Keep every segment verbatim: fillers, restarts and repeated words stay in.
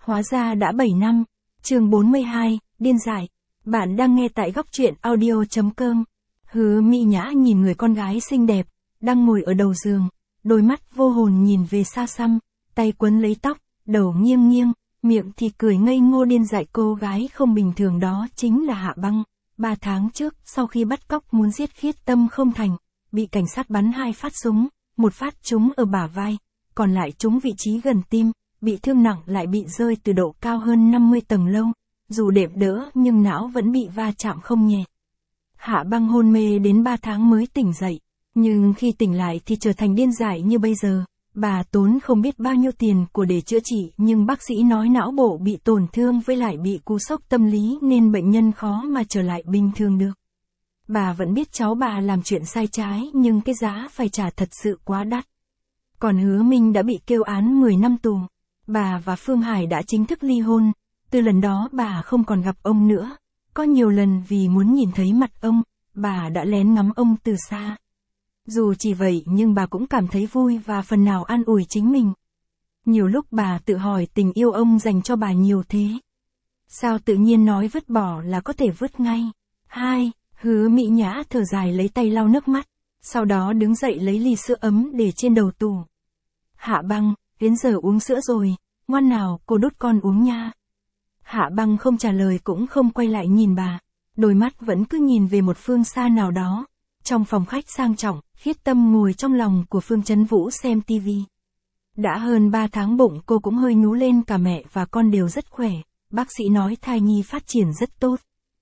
hóa ra đã bảy năm. Chương bốn mươi hai, điên dại. Bạn đang nghe tại góc truyện audio chấm com. Hứa Mỹ Nhã nhìn người con gái xinh đẹp, đang ngồi ở đầu giường, đôi mắt vô hồn nhìn về xa xăm, tay quấn lấy tóc, đầu nghiêng nghiêng, miệng thì cười ngây ngô điên dại. Cô gái không bình thường đó chính là Hạ Băng. Ba tháng trước, sau khi bắt cóc muốn giết Khiết Tâm không thành, bị cảnh sát bắn hai phát súng, một phát trúng ở bả vai, còn lại trúng vị trí gần tim, bị thương nặng lại bị rơi từ độ cao hơn năm mươi tầng lâu, dù đệm đỡ nhưng não vẫn bị va chạm không nhẹ. Hạ Băng hôn mê đến ba tháng mới tỉnh dậy, nhưng khi tỉnh lại thì trở thành điên dại như bây giờ. Bà tốn không biết bao nhiêu tiền của để chữa trị, nhưng bác sĩ nói não bộ bị tổn thương với lại bị cú sốc tâm lý nên bệnh nhân khó mà trở lại bình thường được. Bà vẫn biết cháu bà làm chuyện sai trái nhưng cái giá phải trả thật sự quá đắt. Còn Hứa Minh đã bị kêu án mười năm tù. Bà và Phương Hải đã chính thức ly hôn. Từ lần đó bà không còn gặp ông nữa. Có nhiều lần vì muốn nhìn thấy mặt ông, bà đã lén ngắm ông từ xa. Dù chỉ vậy nhưng bà cũng cảm thấy vui và phần nào an ủi chính mình. Nhiều lúc bà tự hỏi tình yêu ông dành cho bà nhiều thế. Sao tự nhiên nói vứt bỏ là có thể vứt ngay. Hai, Hứa Mỹ Nhã thở dài lấy tay lau nước mắt, sau đó đứng dậy lấy ly sữa ấm để trên đầu tủ. Hạ Băng, đến giờ uống sữa rồi, ngoan nào cô đút con uống nha. Hạ Băng không trả lời cũng không quay lại nhìn bà, đôi mắt vẫn cứ nhìn về một phương xa nào đó. Trong phòng khách sang trọng, Khiết Tâm ngồi trong lòng của Phương Chấn Vũ xem tivi. Đã hơn ba tháng bụng cô cũng hơi nhú lên, cả mẹ và con đều rất khỏe, bác sĩ nói thai nhi phát triển rất tốt.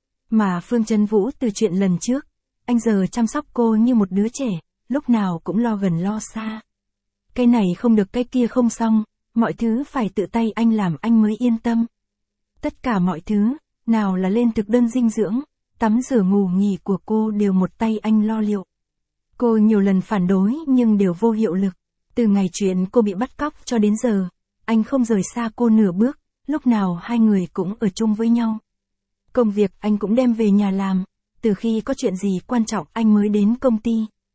Mà Phương Chấn Vũ từ chuyện lần trước, anh giờ chăm sóc cô như một đứa trẻ, lúc nào cũng lo gần lo xa. Cái này không được cái kia không xong, mọi thứ phải tự tay anh làm anh mới yên tâm. Tất cả mọi thứ, nào là lên thực đơn dinh dưỡng, tắm rửa ngủ nghỉ của cô đều một tay anh lo liệu. Cô nhiều lần phản đối nhưng đều vô hiệu lực. Từ ngày chuyện cô bị bắt cóc cho đến giờ, anh không rời xa cô nửa bước, lúc nào hai người cũng ở chung với nhau. Công việc anh cũng đem về nhà làm, từ khi có chuyện gì quan trọng anh mới đến công ty.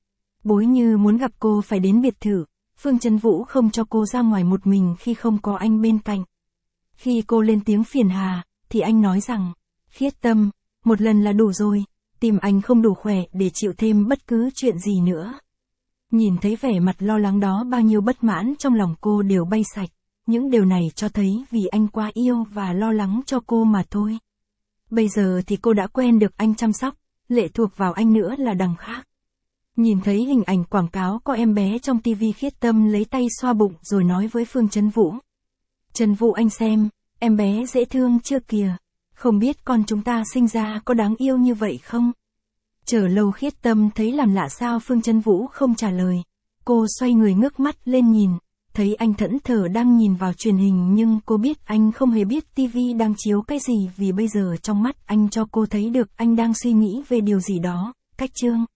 Bối Như muốn gặp cô phải đến biệt thự, Phương Chấn Vũ không cho cô ra ngoài một mình khi không có anh bên cạnh. Khi cô lên tiếng phiền hà, thì anh nói rằng, Khiết Tâm, một lần là đủ rồi, tim anh không đủ khỏe để chịu thêm bất cứ chuyện gì nữa. Nhìn thấy vẻ mặt lo lắng đó, bao nhiêu bất mãn trong lòng cô đều bay sạch, những điều này cho thấy vì anh quá yêu và lo lắng cho cô mà thôi. Bây giờ thì cô đã quen được anh chăm sóc, lệ thuộc vào anh nữa là đằng khác. Nhìn thấy hình ảnh quảng cáo có em bé trong tivi, Khiết Tâm lấy tay xoa bụng rồi nói với Phương Chấn Vũ. Chấn Vũ anh xem, em bé dễ thương chưa kìa, không biết con chúng ta sinh ra có đáng yêu như vậy không? Chờ lâu Khiết Tâm thấy làm lạ sao Phương Chấn Vũ không trả lời. Cô xoay người ngước mắt lên nhìn, thấy anh thẫn thờ đang nhìn vào truyền hình nhưng cô biết anh không hề biết tivi đang chiếu cái gì, vì bây giờ trong mắt anh cho cô thấy được anh đang suy nghĩ về điều gì đó. Cách chương